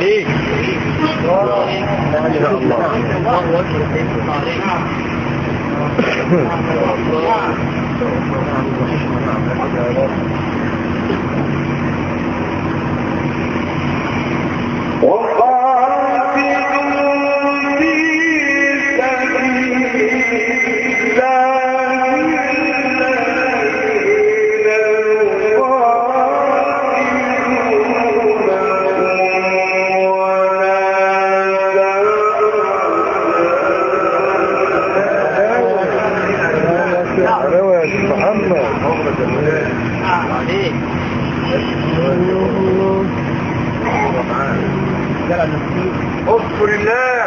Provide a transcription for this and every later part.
عليك. ما شاء الله. الله اذكر الله.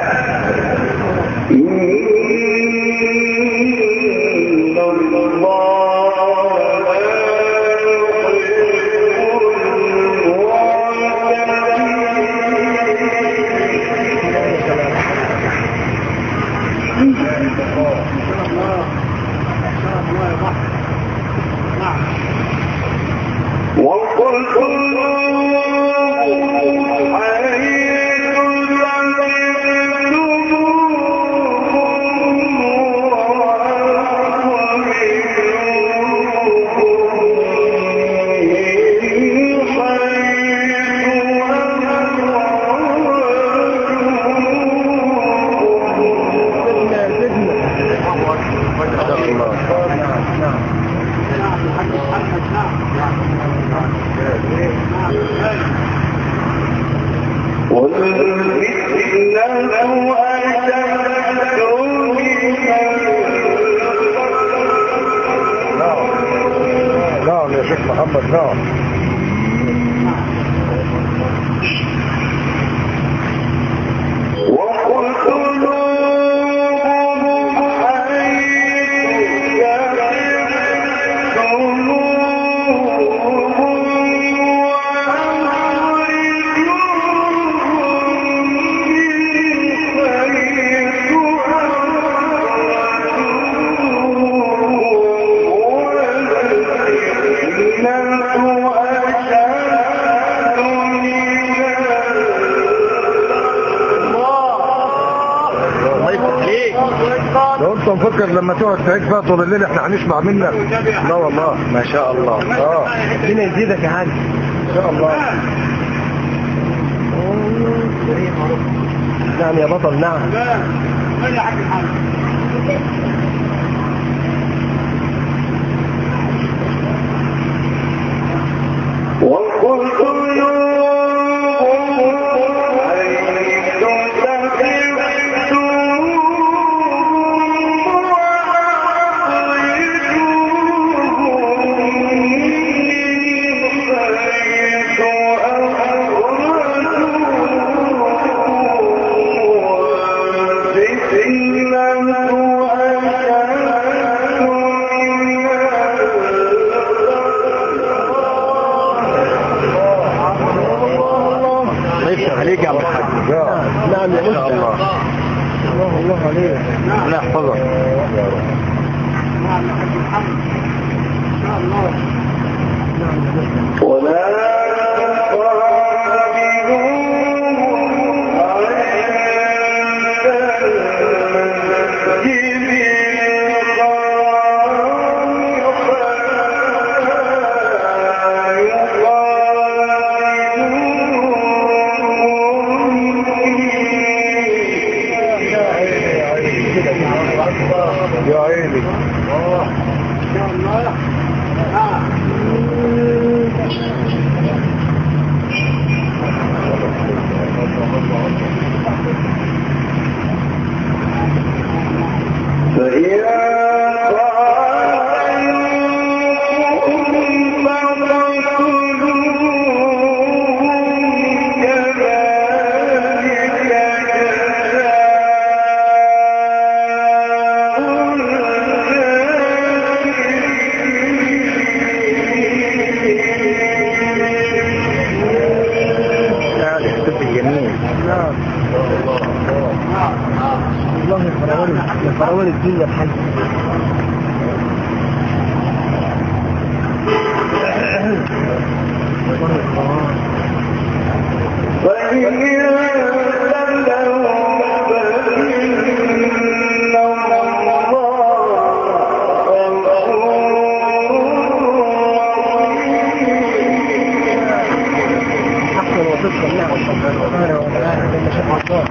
نعم يا شيخ محمد. نعم لو انت مفكر لما تقعد تعيد فيها طول الليل احنا هنسمع منك. لا والله ما شاء الله. ربنا يزيدك يا حاج ان شاء الله. نعم يا بطل. نعم يا حاج محمد. عليك يا ابو الحاج. نعم يا ما شاء الله. الله عليك. الله يحفظك. نعم يا حاج محمد. ان شاء الله. ولا يا عيني. ان شاء الله. فروان الدنيا بحاجة. فهي صدق الله سبحانه وتعالى لما شاء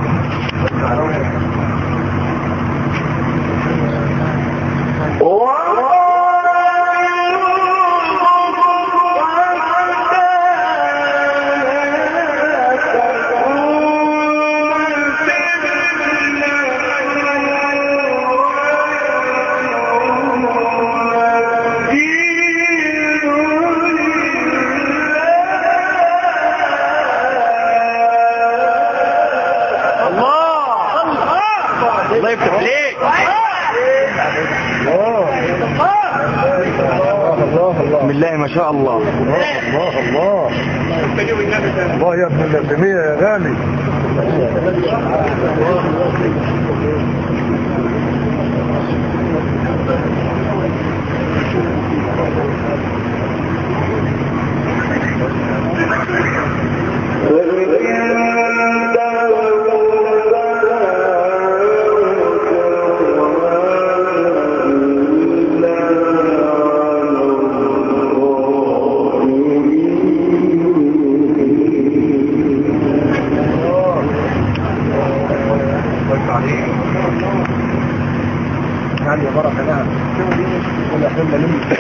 الله يفتح عليك. بسم الله ما شاء الله. الله الله يا ابن الأسمية يا غالي. يا بركة نعم ولا حل مني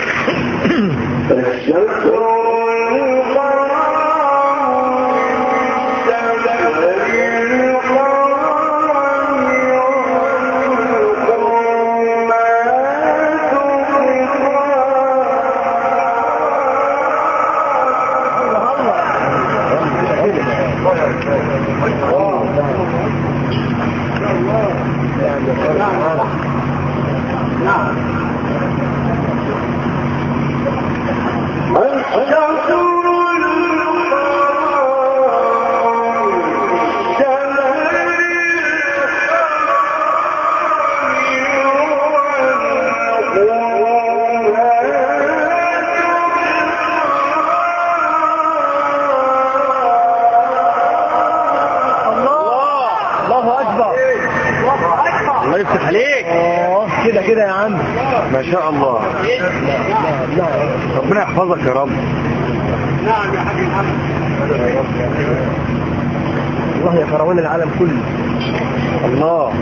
الله يفتح عليك. كده كده يا عم ما شاء الله. لا ربنا يحفظك يا رب. نعم يا حبيبي محمد. والله يا كروان العالم كله. الله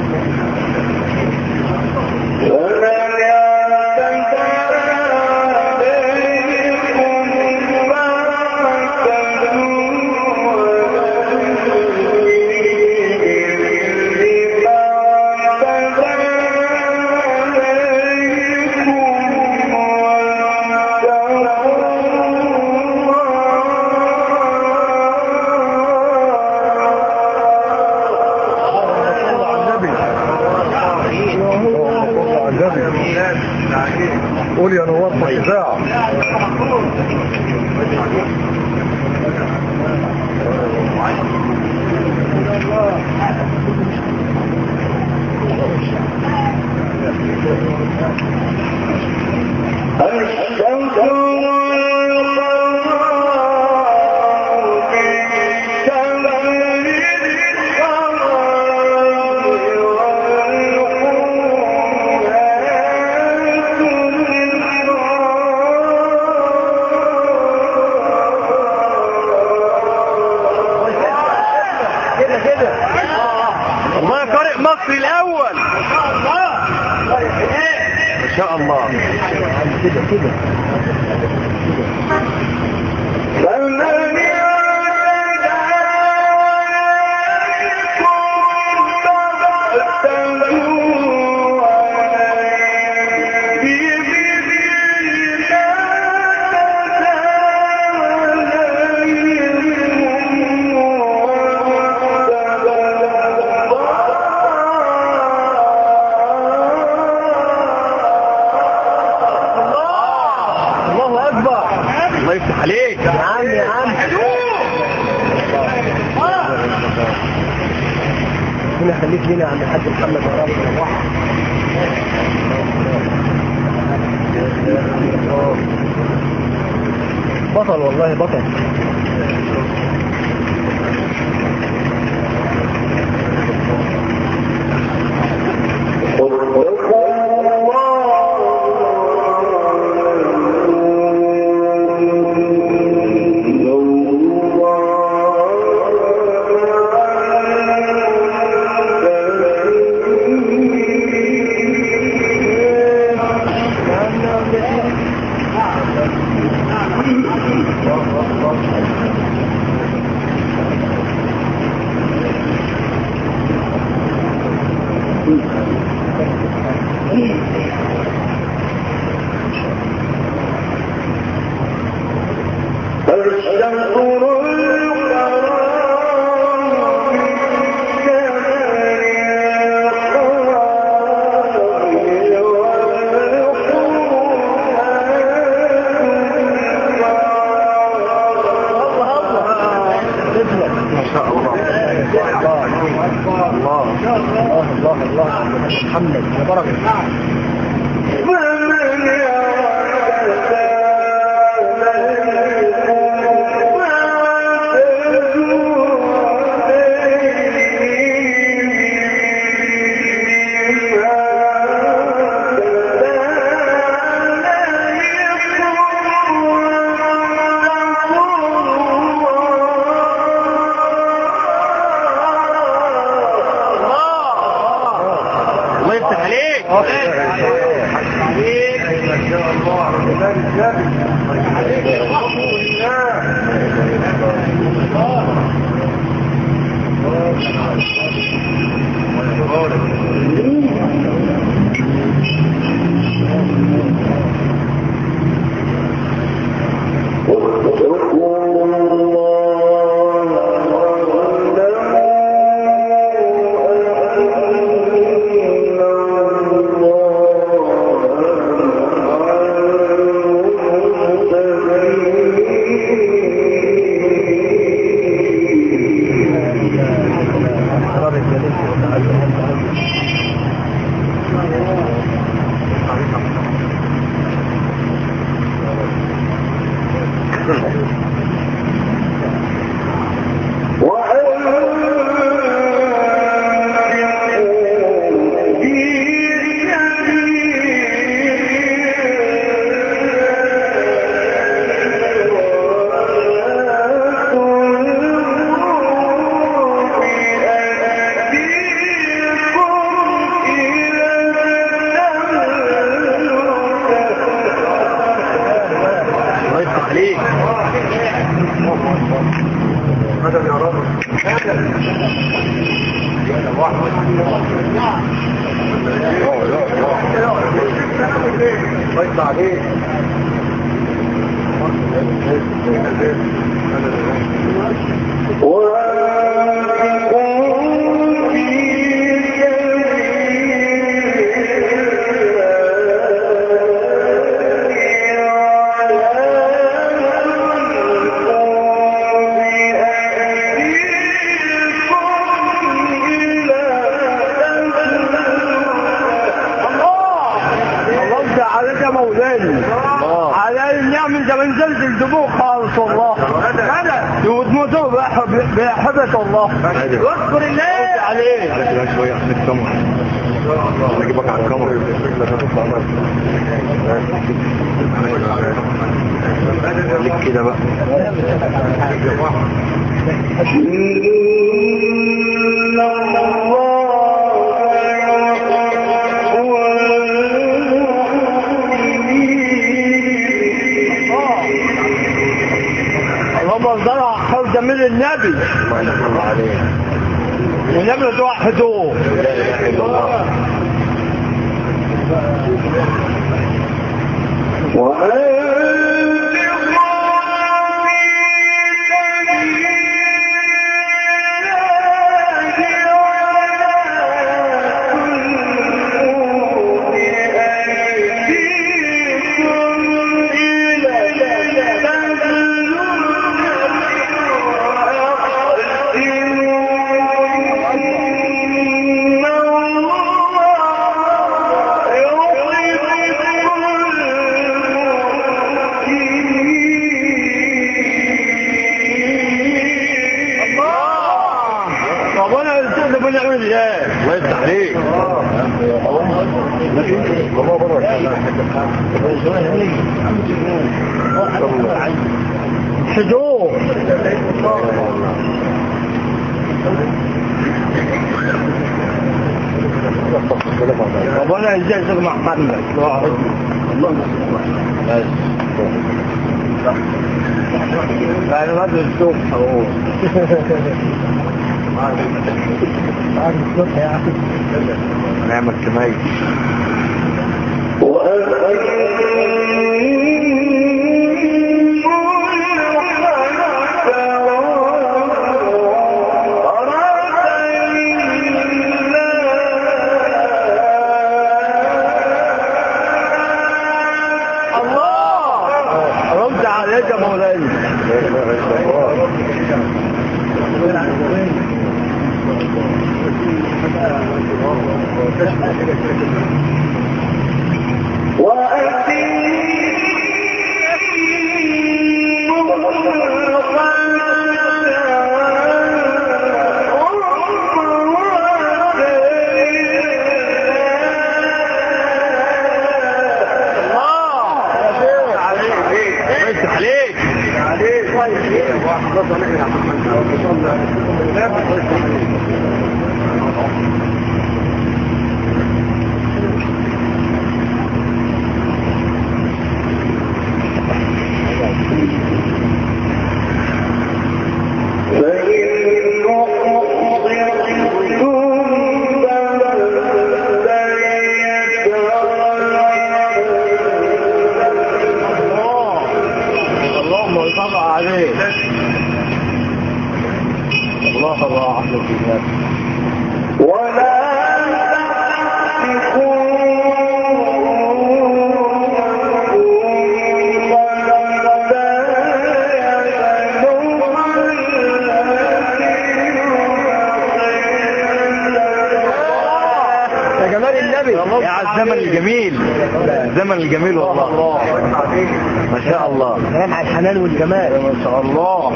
قول يا نوار الإذاعة. الله قارئ مصري الأول ما شاء الله. كده كده الله يفتح عليك يا عم يا عم. ربنا يخليك لنا يا عم الحاج محمد يا رب. بطل والله بطل. الله الله محمد يا بركة. بحبة الله واذكر الله عليه على شوية عشان الكاميرا انا اجيبك على الكاميرا ليك كده بقى اللهم زرع حول جميل النبي الله ينصر عليه والنبي توحدوه لا اله الا الله الله يفتح عليك الله بارك حضور ربنا ازاي تجمع محمد الله يعني ما تشوف حقوق نعمل كمية عليك يا مولاي الزمن الجميل، الزمن الجميل والله. ما شاء الله، كلام على الحنان والجمال. ما شاء الله.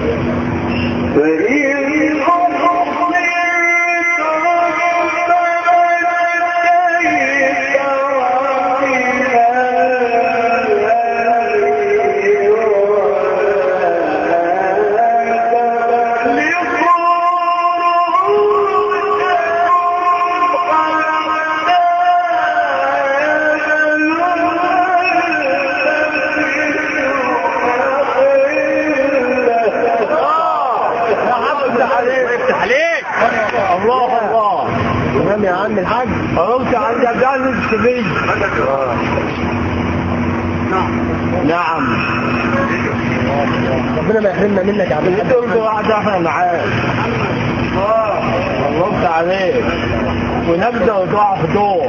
يا عم الحاج قلت عند عبد العزيز السبيل. نعم. ربنا ما يحرمنا منك يا عبد الحاج. قلت واحد احنا معاك. قلت عليك ونبدا وتقع في دور.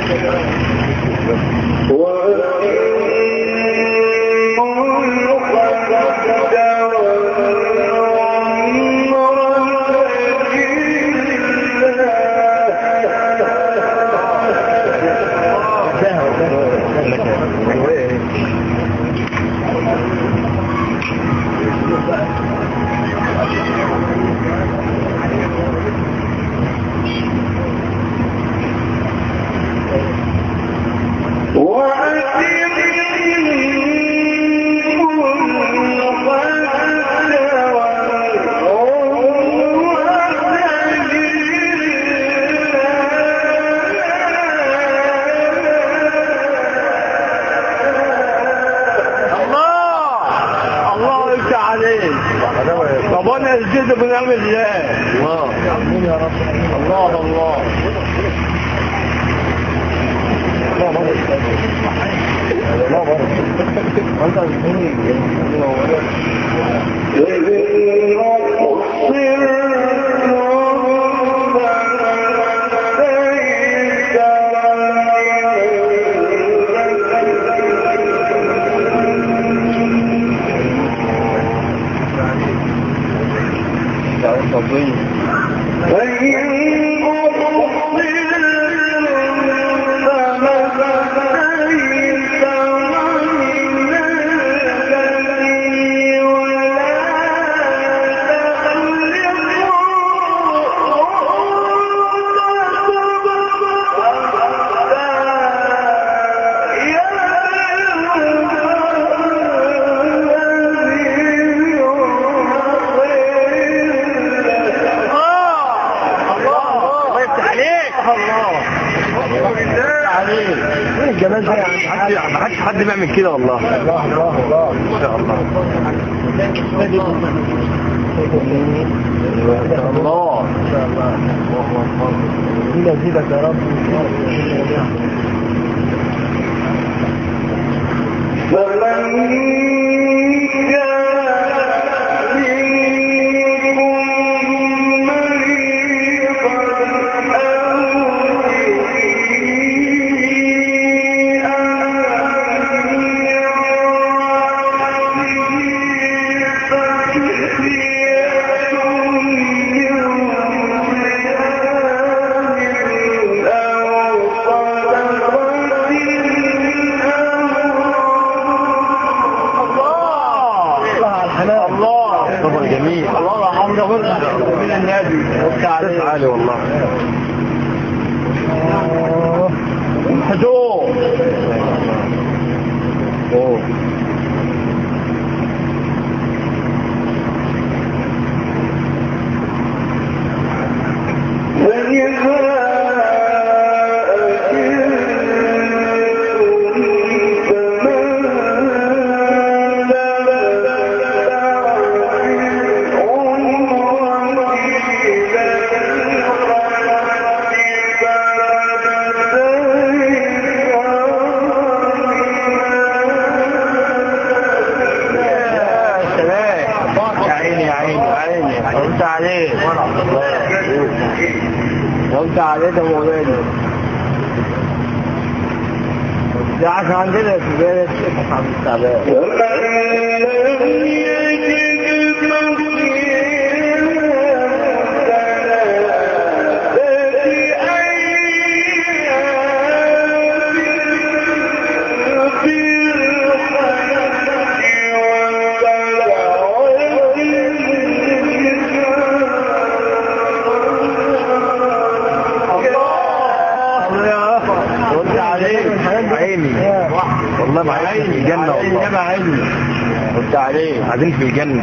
طب انا الجد بنعمل الله. امين يا رب. الله الله. الجمال ده يعني ما حدش بيعمل كده والله. الله الله الله ان شاء الله. الله ان شاء الله. دي نزيدك يا رب. من النبي عالي والله. حضور وانت عليه ده مولانا ده عشان عندنا في بلد شيخ عبد السلام والله ما عايزين في الجنة والله. ما عيني قلت عليه عايزين في الجنة.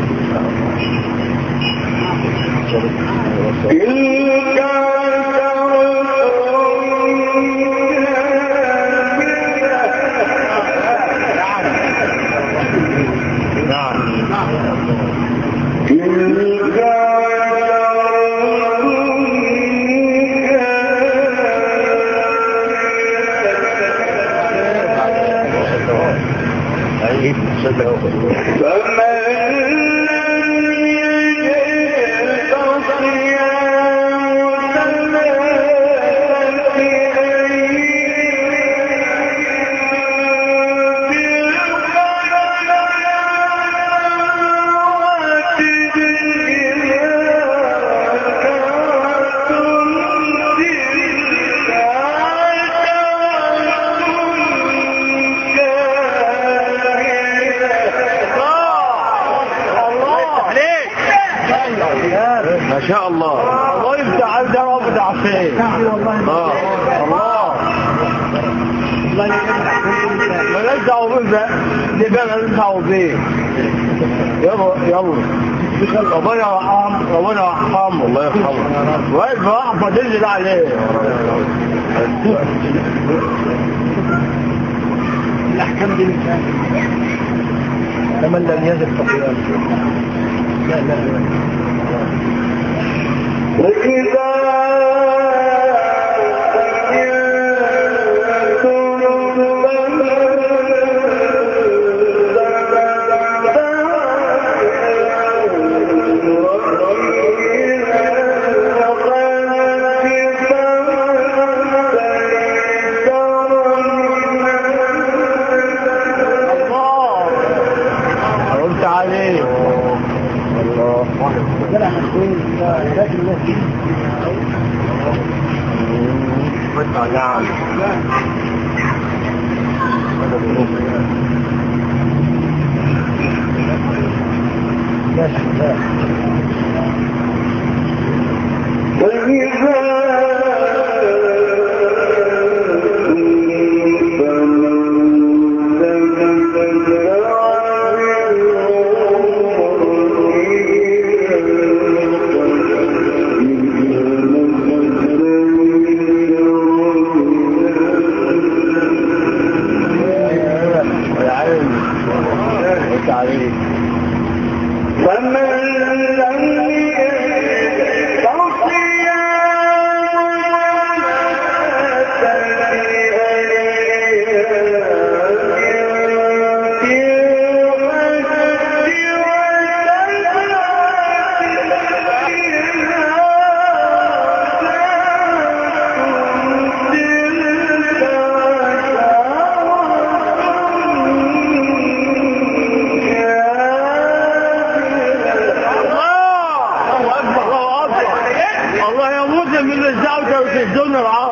ما شاء الله. الله يفتح على ده رابط عفين. الله مالناش دعوه بيه بقى، دي بقى مالناش دعوه بيه. يلا ربنا يرحمه الله يرحمه. واقف واحد فاضل ده عليه. الاحكام دي كمان لم يزل فقيرا. لا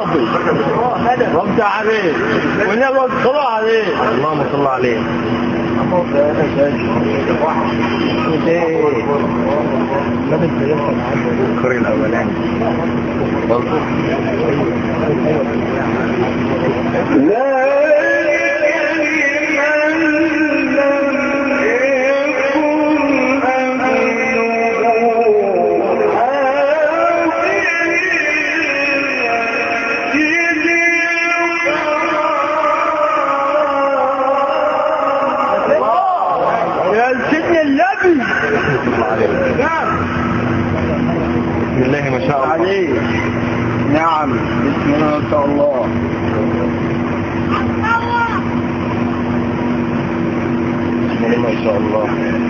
اللهم صل عليه. الكوري الاولاني برضه بسم الله ما شاء الله عليه. نعم بسم الله ما شاء الله. بسم الله ما شاء الله.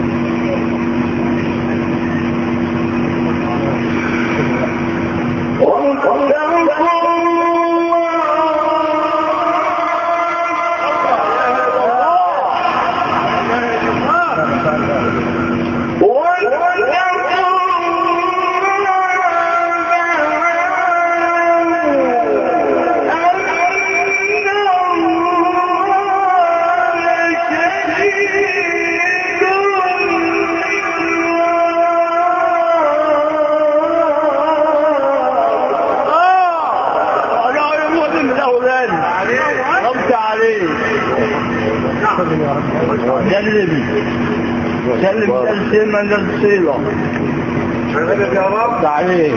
سلم تسليما للصيلة. يا رب عليه.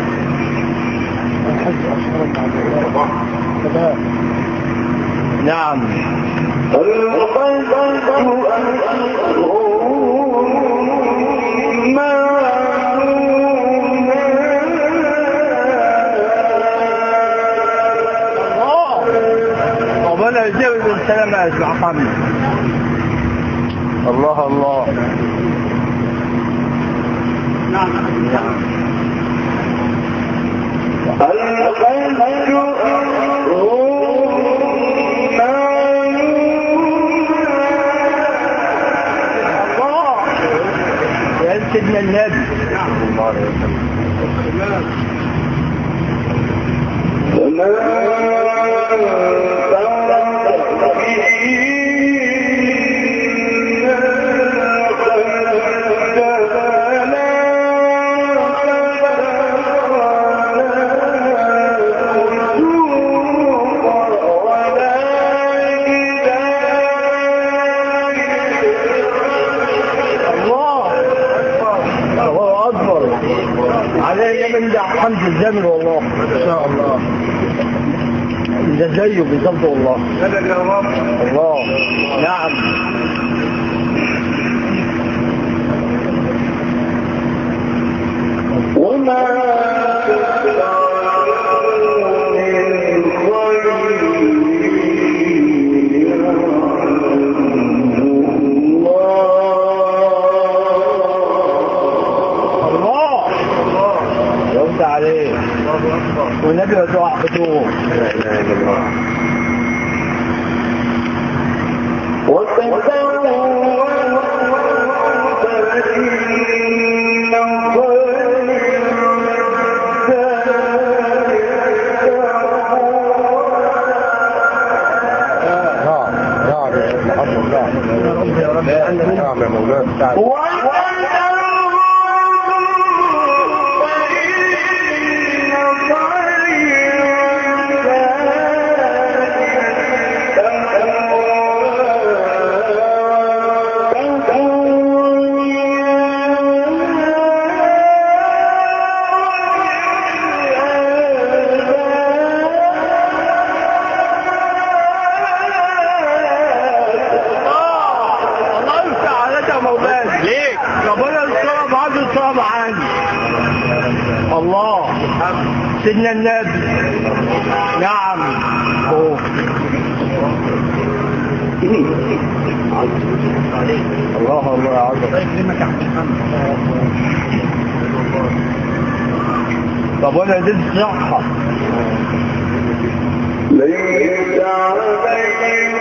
نعم. ربنا يجيب بالسلامة اسمع قبل. الله الله. نعم يا سيدنا النبي. عليه من ده حمد الزمن والله ان شاء الله. ده زيه بالظبط والله. مدد يا رب. الله. نعم. وما عليه والنبي ودعا حضور. لا اله الا الله. نعم يا مولانا. الله. سيدنا النبي. نعم. الله الله عظيم. طب وانا دي الصحة ليس عليك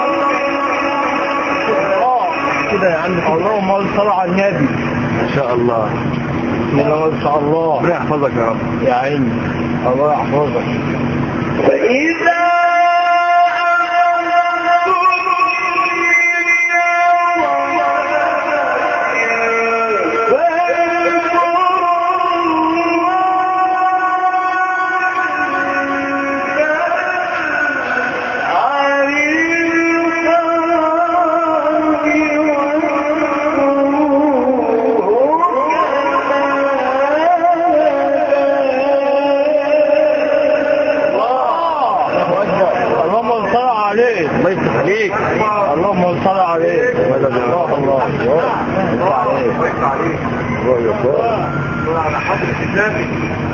اللهم صل على النبي. ما شاء الله. بسم الله ما شاء الله. ربنا يحفظك يا رب. يا عيني الله يحفظك. فإذا الله يفتح عليك. اللهم صل عليه. الله على حضرة النبي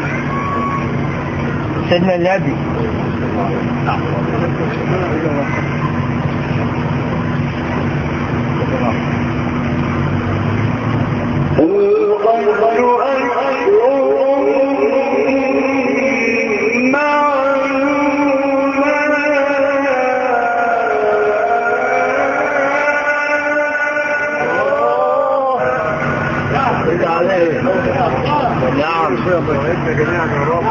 سيدنا النبي. نعم جميعا يا رب.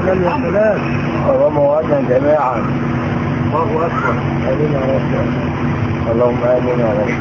اللهم وعدنا جميعا. الله أكبر. آمين يا رب. اللهم آمين يا رب.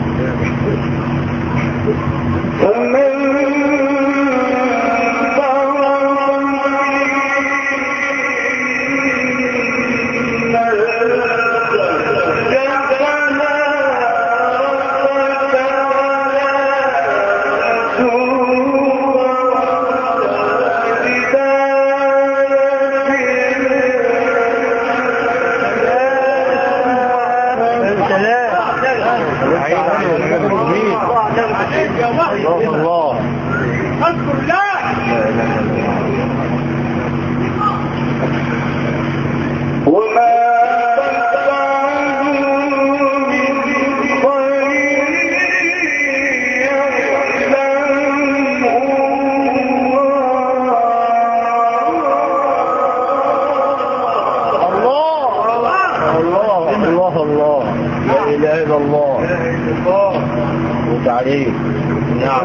الله اذكر الله. وما تفعلوا من خير يعلمه الله. لا إله إلا الله. وتعليم. نعم.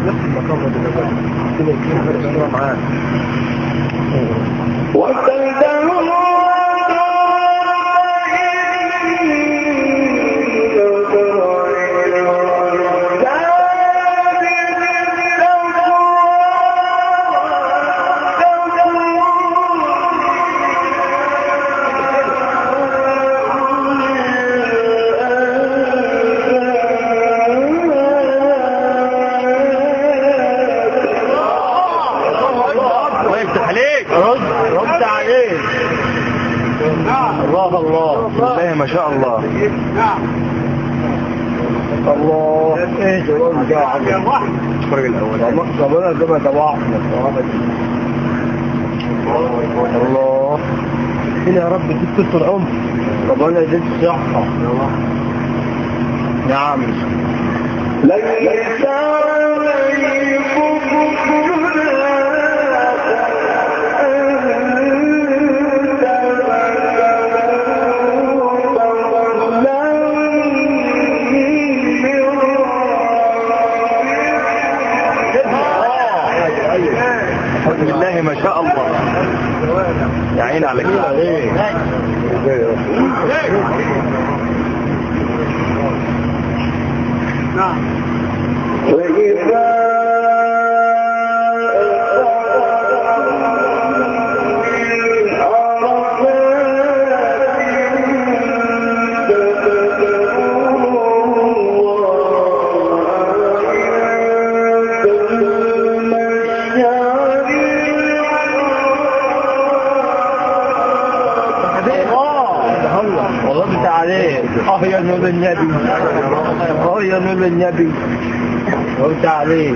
رد عليه. الله بالله ما شاء الله. نعم. الله. ايه جواب يا واحد. الفرق الاول. ربنا كما تبعنا. الله. هنا يا رب اديك طول العمر. ربنا يديك الصحة. نعم. ليس عليكم بالله ما شاء الله. يا عين على كده. نعم. يا نور النبي. يا نور النبي. رد عليه.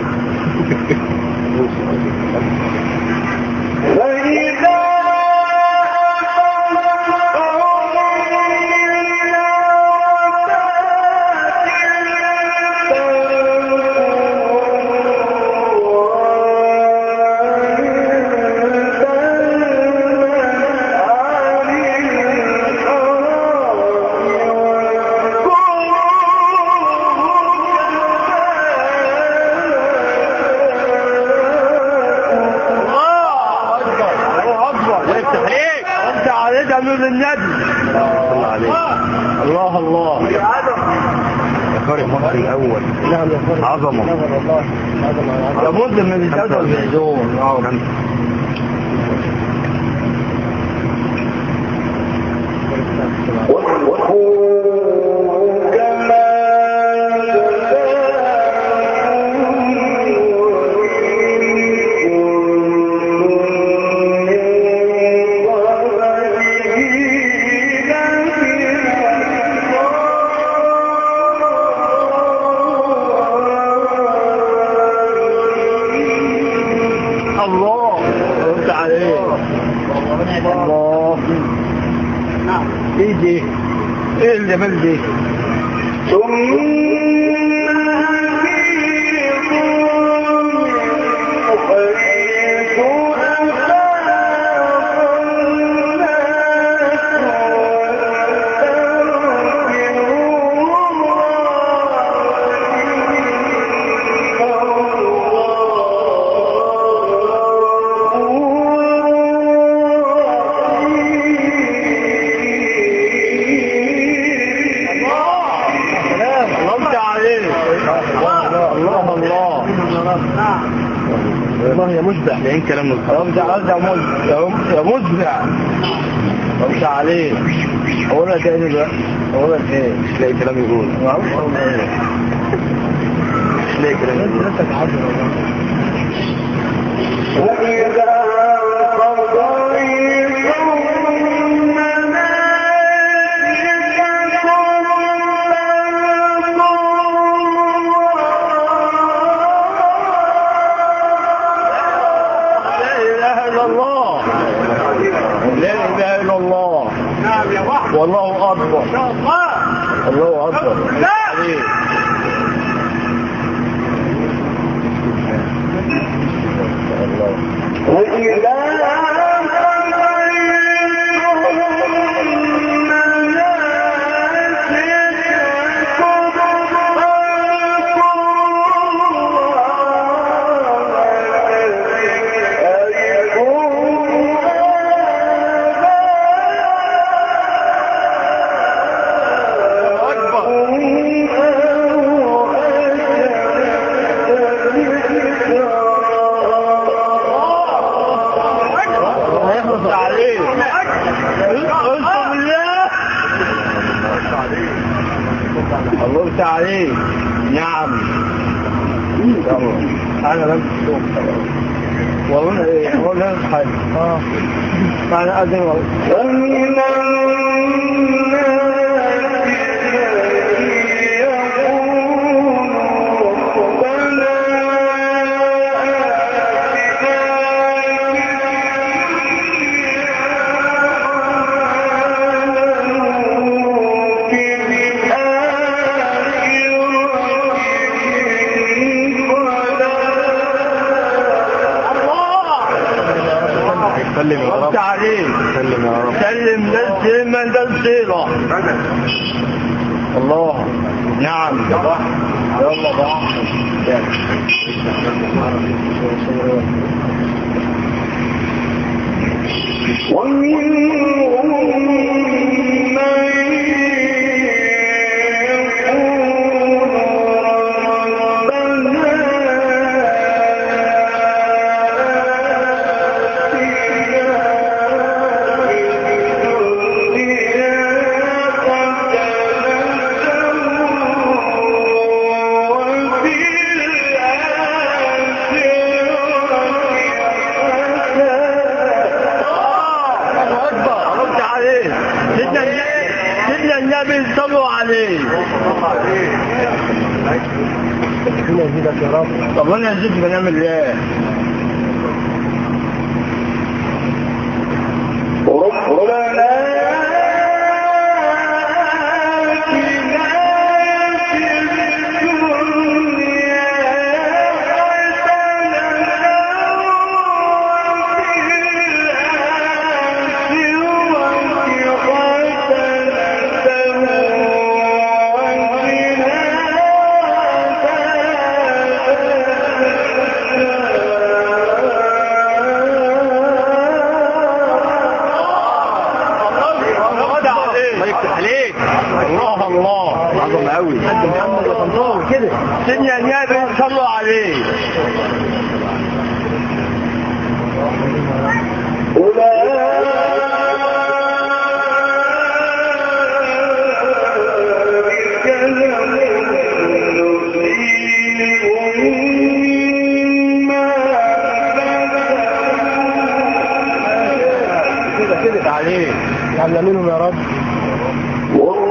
نور النبي صلى عليه. الله الله يا عدم يا قارئ مصر الاول. نعم يا اخوان عظمه. نعم والله عظمه. يا مسلم من الجوده والبيزون. الله رد عليه. الله ايه دي؟ ايه الجمال دي؟ والله يا مشبع لين كلام يا مشبع رمش عليه. اولا تاني بقى اولا ايه مش لاقي كلام يقول. مش لاقي كلام يقول. لا اله الا الله. نعم يا وحده والله اكبر. ان شاء الله. الله اكبر. الله تعالى. نعم انا لم اشوف والله ايه والله حاجه انا اذن والله. سلم يا رب. عليه. سلم يا رب. سلم من ذا الصيغة. الله. نعم يلا بقى. سيدنا النبي صلوا عليه. ربنا يزيدك يا رب. ربنا يزيدك بنعم الله. عظم قوي حد محمد وطنطاوي كده سن يا نيابه صلوا عليه كده عليه. يعلم منهم يا رب.